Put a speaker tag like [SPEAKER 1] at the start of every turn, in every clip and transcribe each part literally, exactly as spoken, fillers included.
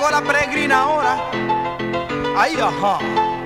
[SPEAKER 1] llegó la peregrina ahora. Ahí, ajá.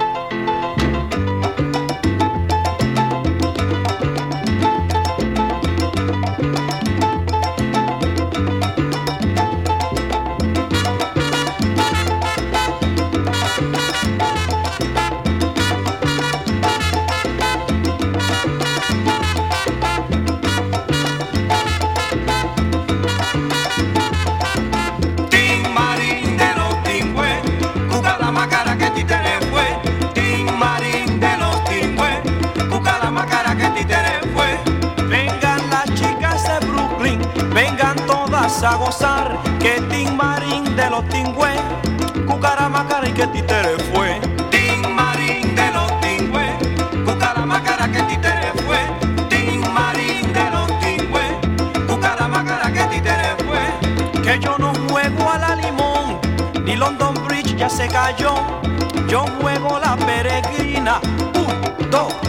[SPEAKER 1] A gozar que Tin Marín de los Tingüe, Cucaramacara y que títere fue.
[SPEAKER 2] Tin Marín de los Tingüe, Cucaramacara que títere fue. Tin Marín de los Tingüe, Cucaramacara que títere fue.
[SPEAKER 1] Que yo no juego a la Limón, ni London Bridge ya se cayó. Yo juego la peregrina, un, dos.